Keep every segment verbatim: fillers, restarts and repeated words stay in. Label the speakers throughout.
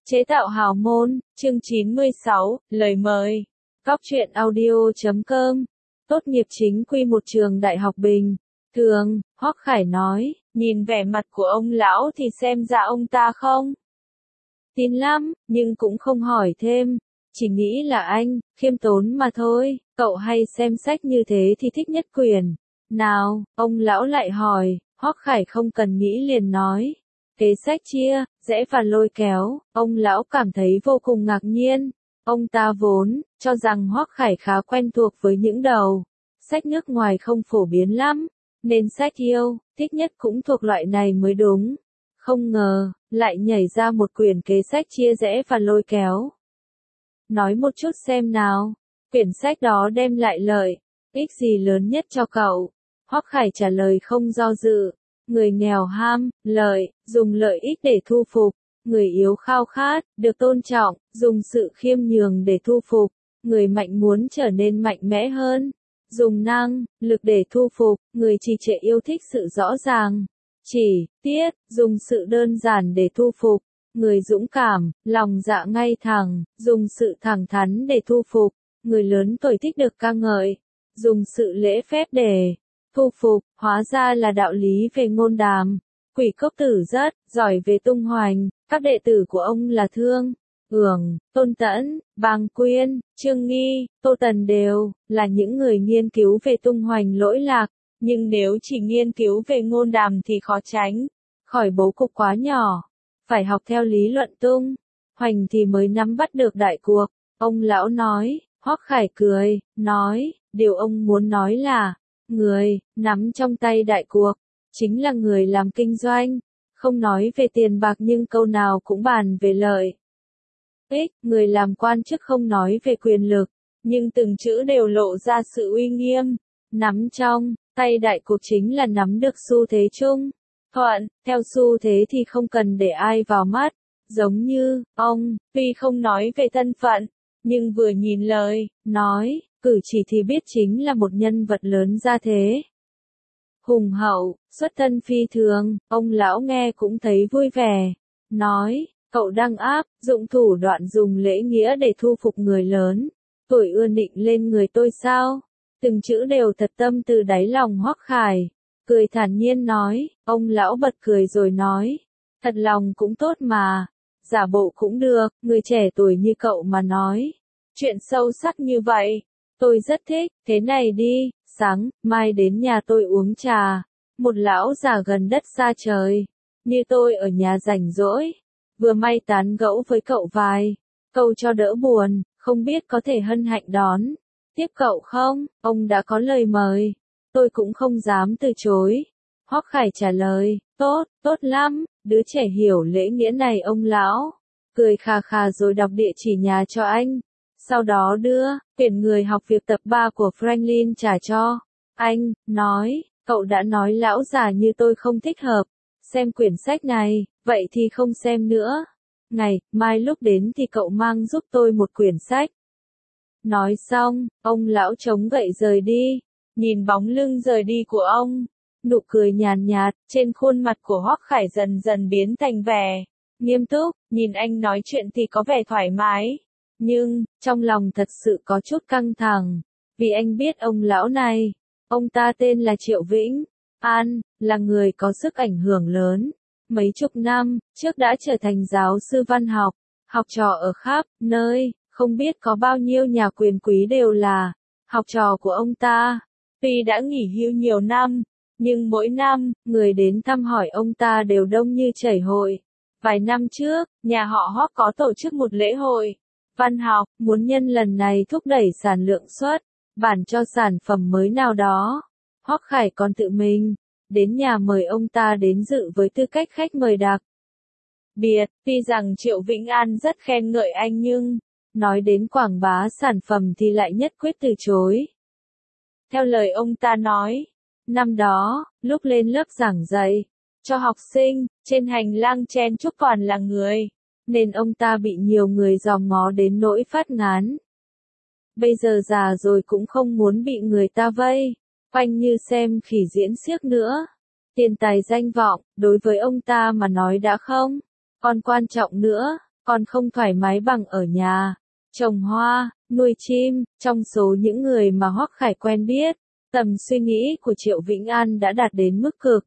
Speaker 1: Chế tạo hào môn, chương chín mươi sáu, lời mời. Góc truyện audio chấm com. Tốt nghiệp chính quy một trường đại học bình thường, Hoắc Khải nói, nhìn vẻ mặt của ông lão thì xem ra ông ta không tin lắm, nhưng cũng không hỏi thêm, chỉ nghĩ là anh, khiêm tốn mà thôi. Cậu hay xem sách như thế thì thích nhất quyển nào? Ông lão lại hỏi. Hoắc Khải không cần nghĩ liền nói, kế sách chia, rẽ và lôi kéo. Ông lão cảm thấy vô cùng ngạc nhiên. Ông ta vốn cho rằng Hoắc Khải khá quen thuộc với những đầu sách nước ngoài không phổ biến lắm, nên sách yêu thích nhất cũng thuộc loại này mới đúng. Không ngờ lại nhảy ra một quyển kế sách chia rẽ và lôi kéo. Nói một chút xem nào, quyển sách đó đem lại lợi ích gì lớn nhất cho cậu? Hoắc Khải trả lời không do dự. Người nghèo ham lợi, dùng lợi ích để thu phục. Người yếu khao khát được tôn trọng, dùng sự khiêm nhường để thu phục. Người mạnh muốn trở nên mạnh mẽ hơn, dùng năng lực để thu phục. Người trì trệ yêu thích sự rõ ràng, chỉ tiết, dùng sự đơn giản để thu phục. Người dũng cảm, lòng dạ ngay thẳng, dùng sự thẳng thắn để thu phục. Người lớn tuổi thích được ca ngợi, dùng sự lễ phép để thu phục. Hóa ra là đạo lý về ngôn đàm. Quỷ Cốc Tử rất giỏi về tung hoành. Các đệ tử của ông là Thương Ưởng, Tôn Tẫn, Bàng Quyên, Trương Nghi, Tô Tần đều là những người nghiên cứu về tung hoành lỗi lạc. Nhưng nếu chỉ nghiên cứu về ngôn đàm thì khó tránh khỏi bố cục quá nhỏ. Phải học theo lý luận tung hoành thì mới nắm bắt được đại cuộc. Ông lão nói. Hoắc Khải cười, nói, điều ông muốn nói là, người nắm trong tay đại cuộc chính là người làm kinh doanh, không nói về tiền bạc nhưng câu nào cũng bàn về lợi ích. Người làm quan chức không nói về quyền lực, nhưng từng chữ đều lộ ra sự uy nghiêm. Nắm trong tay đại cuộc chính là nắm được xu thế chung thuận, theo xu thế thì không cần để ai vào mắt. Giống như ông, tuy không nói về thân phận, nhưng vừa nhìn lời nói, cử chỉ thì biết chính là một nhân vật lớn gia thế. Hùng hậu, xuất thân phi thường. Ông lão nghe cũng thấy vui vẻ. Nói, cậu đang áp dụng thủ đoạn dùng lễ nghĩa để thu phục người lớn tuổi ưa nịnh lên người tôi sao? Từng chữ đều thật tâm từ đáy lòng. Hoắc Khải cười thản nhiên nói. Ông lão bật cười rồi nói, thật lòng cũng tốt mà, giả bộ cũng được. Người trẻ tuổi như cậu mà nói chuyện sâu sắc như vậy, tôi rất thích. Thế này đi, sáng mai đến nhà tôi uống trà. Một lão già gần đất xa trời như tôi ở nhà rảnh rỗi, vừa may tán gẫu với cậu vài câu cho đỡ buồn, không biết có thể hân hạnh đón tiếp cậu không? Ông đã có lời mời, tôi cũng không dám từ chối. Hoắc Khải trả lời, tốt, tốt lắm. Đứa trẻ hiểu lễ nghĩa này. Ông lão cười khà khà rồi đọc địa chỉ nhà cho anh, sau đó đưa quyển Người học việc tập ba của Franklin trả cho anh, nói, cậu đã nói lão già như tôi không thích hợp xem quyển sách này, vậy thì không xem nữa. Ngày mai lúc đến thì cậu mang giúp tôi một quyển sách. Nói xong, ông lão chống gậy rời đi. Nhìn bóng lưng rời đi của ông, nụ cười nhàn nhạt trên khuôn mặt của Hoắc Khải dần dần biến thành vẻ nghiêm túc. Nhìn anh nói chuyện thì có vẻ thoải mái, nhưng trong lòng thật sự có chút căng thẳng, vì anh biết ông lão này. Ông ta tên là Triệu Vĩnh An, là người có sức ảnh hưởng lớn. Mấy chục năm trước đã trở thành giáo sư văn học, học trò ở khắp nơi, không biết có bao nhiêu nhà quyền quý đều là học trò của ông ta. Tuy đã nghỉ hưu nhiều năm, nhưng mỗi năm, người đến thăm hỏi ông ta đều đông như chảy hội. Vài năm trước, nhà họ Hoắc có tổ chức một lễ hội văn học, muốn nhân lần này thúc đẩy sản lượng xuất bản cho sản phẩm mới nào đó. Hoắc Khải còn tự mình đến nhà mời ông ta đến dự với tư cách khách mời đặc biệt. Tuy rằng Triệu Vĩnh An rất khen ngợi anh nhưng nói đến quảng bá sản phẩm thì lại nhất quyết từ chối. Theo lời ông ta nói, năm đó, lúc lên lớp giảng dạy cho học sinh, trên hành lang chen chúc toàn là người, nên ông ta bị nhiều người dòm ngó đến nỗi phát ngán. Bây giờ già rồi cũng không muốn bị người ta vây quanh như xem khỉ diễn xiếc nữa. Tiền tài danh vọng, đối với ông ta mà nói đã không còn quan trọng nữa. còn không thoải mái bằng ở nhà, trồng hoa, nuôi chim. Trong số những người mà Hoắc Khải quen biết, tầm suy nghĩ của Triệu Vĩnh An đã đạt đến mức cực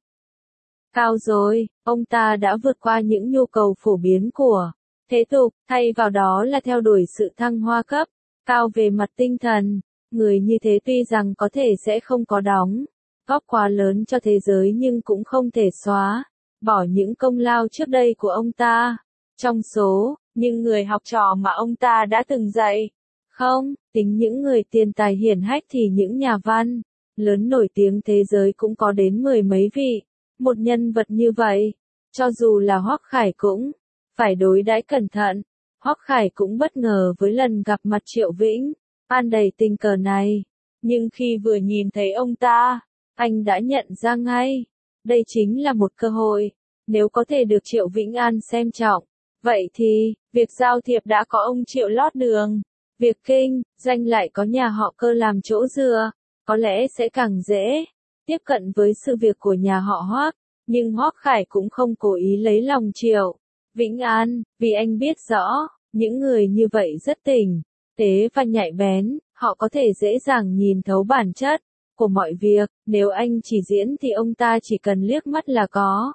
Speaker 1: cao rồi, ông ta đã vượt qua những nhu cầu phổ biến của thế tục, thay vào đó là theo đuổi sự thăng hoa cấp cao về mặt tinh thần. Người như thế tuy rằng có thể sẽ không có đóng góp quá lớn cho thế giới nhưng cũng không thể xóa bỏ những công lao trước đây của ông ta. Trong số những người học trò mà ông ta đã từng dạy, không tính những người tiền tài hiển hách thì những nhà văn lớn nổi tiếng thế giới cũng có đến mười mấy vị. Một nhân vật như vậy, cho dù là Hoắc Khải cũng phải đối đãi cẩn thận. Hoắc Khải cũng bất ngờ với lần gặp mặt Triệu Vĩnh An đầy tình cờ này, nhưng khi vừa nhìn thấy ông ta, anh đã nhận ra ngay, đây chính là một cơ hội. Nếu có thể được Triệu Vĩnh An xem trọng, vậy thì, việc giao thiệp đã có ông Triệu lót đường, việc kinh doanh lại có nhà họ Cơ làm chỗ dựa, có lẽ sẽ càng dễ tiếp cận với sự việc của nhà họ Hoắc. Nhưng Hoắc Khải cũng không cố ý lấy lòng Triệu Vĩnh An, vì anh biết rõ, những người như vậy rất tỉnh tế và nhạy bén, họ có thể dễ dàng nhìn thấu bản chất của mọi việc. Nếu anh chỉ diễn thì ông ta chỉ cần liếc mắt là có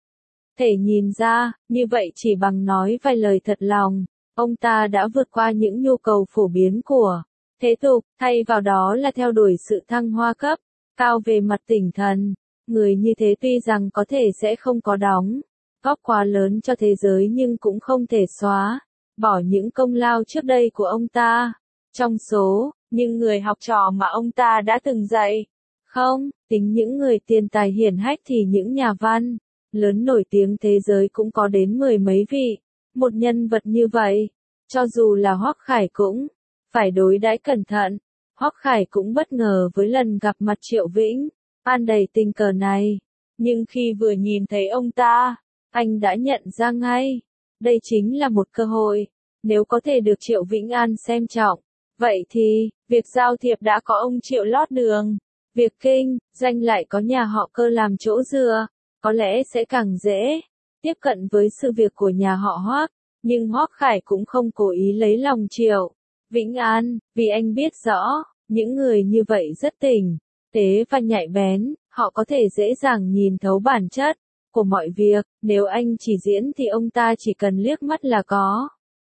Speaker 1: thể nhìn ra, như vậy chỉ bằng nói vài lời thật lòng, ông ta đã vượt qua những nhu cầu phổ biến của thế tục, thay vào đó là theo đuổi sự thăng hoa cấp cao về mặt tinh thần. Người như thế tuy rằng có thể sẽ không có đóng góp quá lớn cho thế giới nhưng cũng không thể xóa bỏ những công lao trước đây của ông ta. Trong số những người học trò mà ông ta đã từng dạy, không tính những người tiền tài hiển hách thì những nhà văn lớn nổi tiếng thế giới cũng có đến mười mấy vị. Một nhân vật như vậy, cho dù là Hoắc Khải cũng phải đối đãi cẩn thận. Hoắc Khải cũng bất ngờ với lần gặp mặt Triệu Vĩnh An đầy tình cờ này, nhưng khi vừa nhìn thấy ông ta, anh đã nhận ra ngay, đây chính là một cơ hội. Nếu có thể được Triệu Vĩnh An xem trọng, vậy thì, việc giao thiệp đã có ông Triệu lót đường, việc kinh doanh lại có nhà họ Cơ làm chỗ dựa, có lẽ sẽ càng dễ tiếp cận với sự việc của nhà họ Hoắc. Nhưng Hoắc Khải cũng không cố ý lấy lòng Triệu Vĩnh An, vì anh biết rõ, những người như vậy rất tỉnh tế và nhạy bén, họ có thể dễ dàng nhìn thấu bản chất của mọi việc. Nếu anh chỉ diễn thì ông ta chỉ cần liếc mắt là có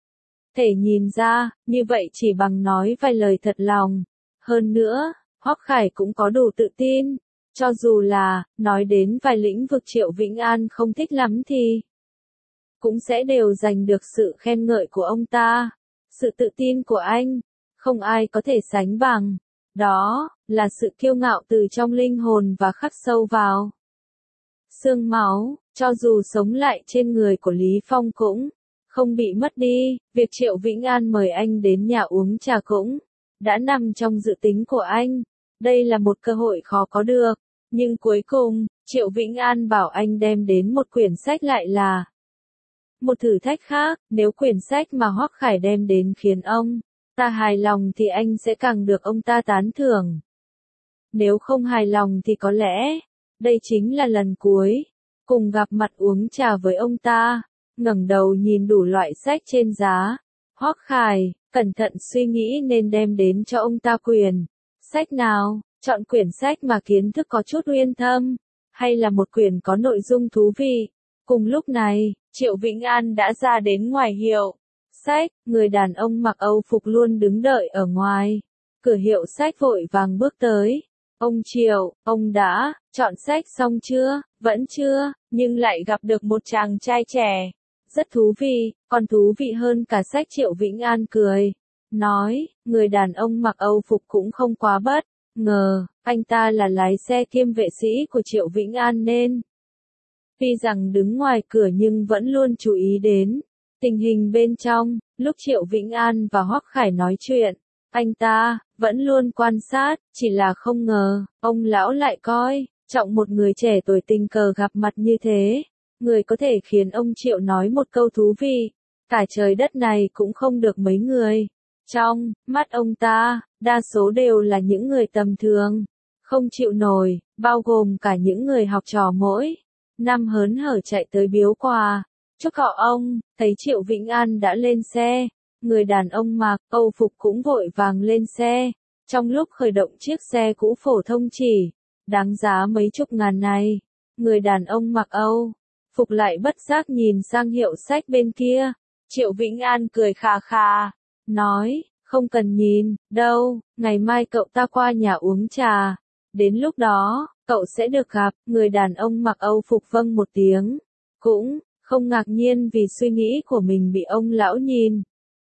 Speaker 1: thể nhìn ra, như vậy chỉ bằng nói vài lời thật lòng. Hơn nữa, Hoắc Khải cũng có đủ tự tin, cho dù là nói đến vài lĩnh vực Triệu Vĩnh An không thích lắm thì cũng sẽ đều giành được sự khen ngợi của ông ta. Sự tự tin của anh, không ai có thể sánh bằng. Đó là sự kiêu ngạo từ trong linh hồn và khắc sâu vào xương máu, cho dù sống lại trên người của Lý Phong cũng không bị mất đi. Việc Triệu Vĩnh An mời anh đến nhà uống trà cũng đã nằm trong dự tính của anh. Đây là một cơ hội khó có được, nhưng cuối cùng, Triệu Vĩnh An bảo anh đem đến một quyển sách lại là một thử thách khác. Nếu quyển sách mà Hoắc Khải đem đến khiến ông ta hài lòng thì anh sẽ càng được ông ta tán thưởng. Nếu không hài lòng thì có lẽ đây chính là lần cuối cùng gặp mặt uống trà với ông ta. Ngẩng đầu nhìn đủ loại sách trên giá, Hoắc Khải cẩn thận suy nghĩ nên đem đến cho ông ta quyển sách nào. Chọn quyển sách mà kiến thức có chút uyên thâm, hay là một quyển có nội dung thú vị. Cùng lúc này, Triệu Vĩnh An đã ra đến ngoài hiệu sách. Người đàn ông mặc Âu phục luôn đứng đợi ở ngoài cửa hiệu sách vội vàng bước tới. Ông Triệu, ông đã chọn sách xong chưa? Vẫn chưa, nhưng lại gặp được một chàng trai trẻ rất thú vị, còn thú vị hơn cả sách. Triệu Vĩnh An cười nói, người đàn ông mặc Âu phục cũng không quá bất ngờ, anh ta là lái xe kiêm vệ sĩ của Triệu Vĩnh An nên tuy rằng đứng ngoài cửa nhưng vẫn luôn chú ý đến tình hình bên trong. Lúc Triệu Vĩnh An và Hoắc Khải nói chuyện, anh ta vẫn luôn quan sát, chỉ là không ngờ ông lão lại coi trọng một người trẻ tuổi tình cờ gặp mặt như thế. Người có thể khiến ông Triệu nói một câu thú vị cả trời đất này cũng không được mấy người. Trong mắt ông ta, đa số đều là những người tầm thường, không chịu nổi, bao gồm cả những người học trò mỗi năm hớn hở chạy tới biếu quà Chúc họ ông, thấy Triệu Vĩnh An đã lên xe. Người đàn ông mặc Âu phục cũng vội vàng lên xe. Trong lúc khởi động chiếc xe cũ phổ thông chỉ đáng giá mấy chục ngàn này, người đàn ông mặc Âu phục lại bất giác nhìn sang hiệu sách bên kia. Triệu Vĩnh An cười khà khà, nói, không cần nhìn, đâu, ngày mai cậu ta qua nhà uống trà. Đến lúc đó, cậu sẽ được gặp. Người đàn ông mặc Âu phục vâng một tiếng, cũng không ngạc nhiên vì suy nghĩ của mình bị ông lão nhìn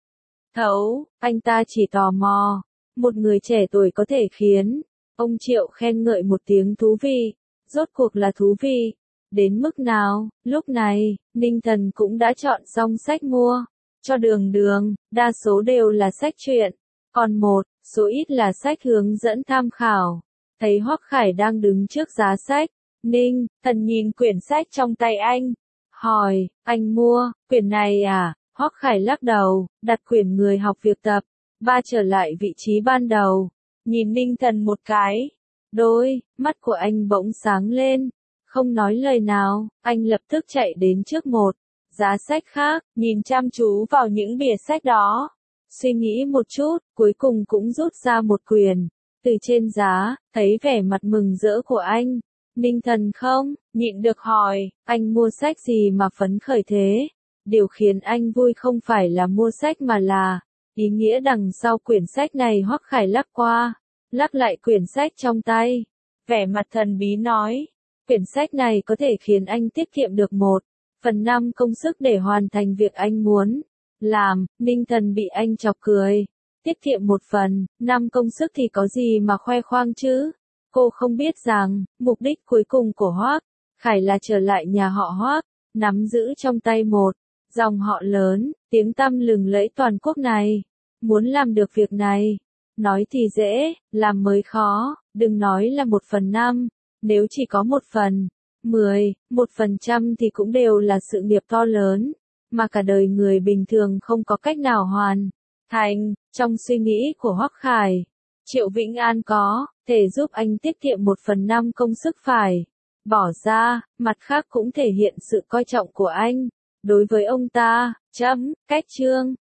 Speaker 1: thấu, anh ta chỉ tò mò, một người trẻ tuổi có thể khiến ông Triệu khen ngợi một tiếng thú vị, rốt cuộc là thú vị đến mức nào. Lúc này, Ninh Thần cũng đã chọn xong sách mua cho Đường Đường, đa số đều là sách truyện, còn một số ít là sách hướng dẫn tham khảo. Thấy Hoắc Khải đang đứng trước giá sách, Ninh Thần nhìn quyển sách trong tay anh, hỏi, anh mua quyển này à? Hoắc Khải lắc đầu, đặt quyển người học việc tập ba trở lại vị trí ban đầu, nhìn Ninh Thần một cái, đôi mắt của anh bỗng sáng lên, không nói lời nào, anh lập tức chạy đến trước một giá sách khác, nhìn chăm chú vào những bìa sách đó, suy nghĩ một chút, cuối cùng cũng rút ra một quyển từ trên giá. Thấy vẻ mặt mừng rỡ của anh, Ninh Thần không nhịn được hỏi, anh mua sách gì mà phấn khởi thế? Điều khiến anh vui không phải là mua sách mà là ý nghĩa đằng sau quyển sách này. Hoắc Khải lắc qua lắc lại quyển sách trong tay, vẻ mặt thần bí nói, quyển sách này có thể khiến anh tiết kiệm được một phần năm công sức để hoàn thành việc anh muốn làm. Ninh Thần bị anh chọc cười, tiết kiệm một phần năm công sức thì có gì mà khoe khoang chứ? Cô không biết rằng, mục đích cuối cùng của Hoắc Khải là trở lại nhà họ Hoắc, nắm giữ trong tay một dòng họ lớn, tiếng tăm lừng lẫy toàn quốc này. Muốn làm được việc này, nói thì dễ, làm mới khó, đừng nói là một phần năm, nếu chỉ có một phần, mười, một phần trăm thì cũng đều là sự nghiệp to lớn, mà cả đời người bình thường không có cách nào hoàn thành. Trong suy nghĩ của Hoắc Khải, Triệu Vĩnh An có thể giúp anh tiết kiệm một phần năm công sức phải bỏ ra, mặt khác cũng thể hiện sự coi trọng của anh đối với ông ta. Chấm, cách chương.